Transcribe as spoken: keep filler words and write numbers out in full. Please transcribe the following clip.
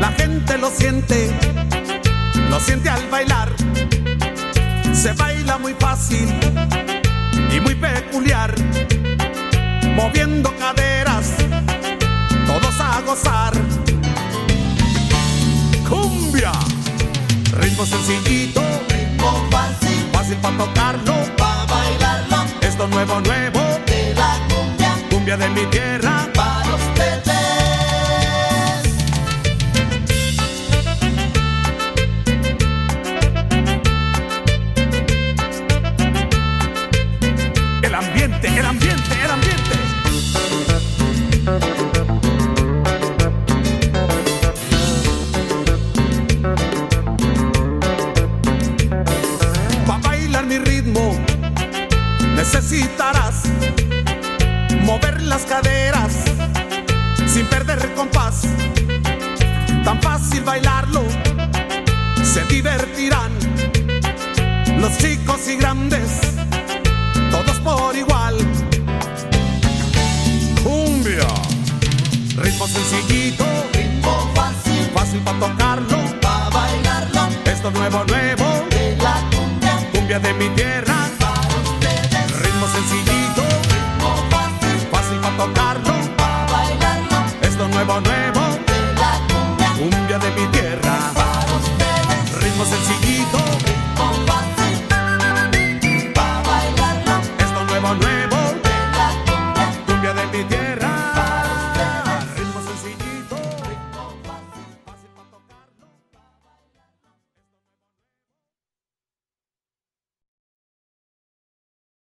La gente lo siente, lo siente al bailar. Se baila muy fácil y muy peculiar, moviendo caderas, todos a gozar. Cumbia, ritmo sencillito, ritmo fácil, fácil para tocarlo, pa' bailarlo. Esto nuevo, nuevo, de la cumbia, cumbia de mi tierra, para ustedes. El ambiente, el ambiente, el ambiente. Pa' bailar mi ritmo necesitarás mover las caderas sin perder el compás. Tan fácil bailarlo, se divertirán los chicos y grandes, todos por igual. Cumbia, ritmo sencillito, Ritmo fácil, fácil para tocarlo, pa' bailarlo. esto nuevo, nuevo, de la cumbia, cumbia de mi tierra.